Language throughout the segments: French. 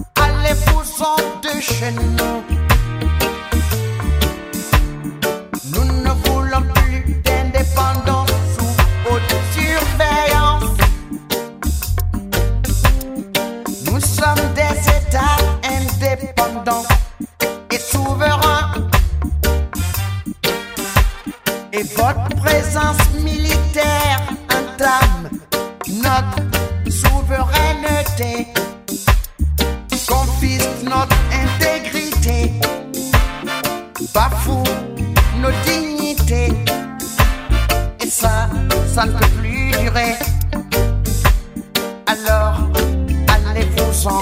allez-vous-en de chez nous. Nous ne voulons plus d'indépendance sous haute surveillance. Nous sommes des États indépendants et souverains. Et votre présence militaire entame notre souveraineté, confisque notre intégrité, bafoue nos dignités. Et ça ne peut plus durer. Alors, allez-vous-en.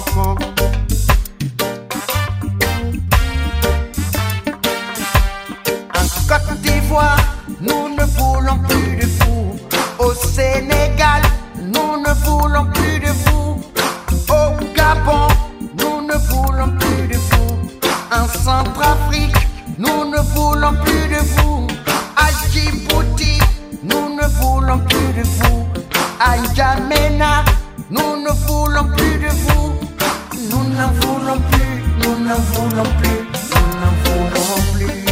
En Côte d'Ivoire, nous ne voulons plus de vous. Au Sénégal, nous ne voulons plus de vous. Au Gabon, nous ne voulons plus de vous. En Centrafrique, nous ne voulons plus de vous. À Djibouti, nous ne voulons plus de vous. À N'Djamena, nous ne voulons plus de vous. Nous n'en voulons plus, nous n'en voulons plus, nous n'en voulons plus.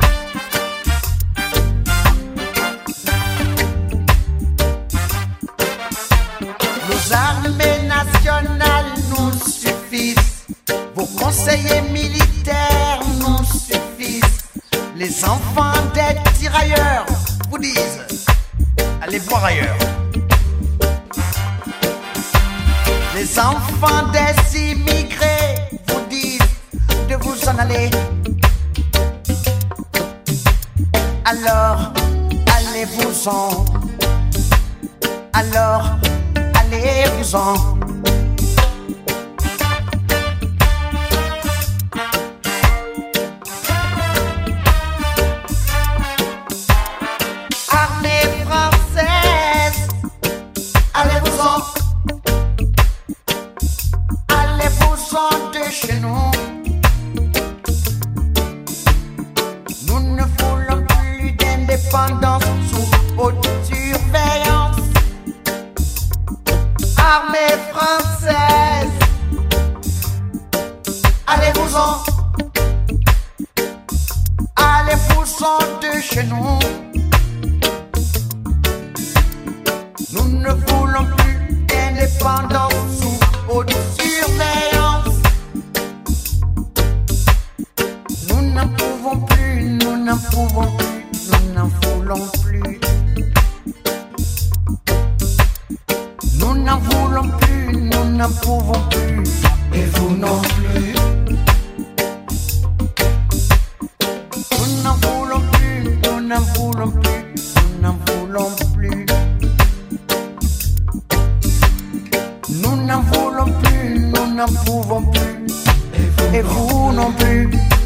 Nos armées nationales nous suffisent. Vos conseillers militaires nous suffisent. Les enfants des tirailleurs vous disent allez voir ailleurs. Les enfants des immigrés vous disent de vous en aller. Alors, allez-vous-en. Alors, allez-vous-en. Armée française, allez-vous-en. Allez-vous-en de chez nous. Nous ne voulons plus d'indépendance sous haute surveillance. Armée française, allez-vous-en. Allez-vous-en de chez nous. Nous ne voulons plus d'indépendance sous haute surveillance. Nous n'en pouvons plus, nous n'en pouvons plus, nous n'en voulons plus. Nous n'en voulons plus, nous n'en pouvons plus, et vous non plus. Nous n'en voulons plus, nous n'en voulons plus, nous n'en voulons plus. Nous n'en voulons plus, nous n'en pouvons plus, et vous non plus.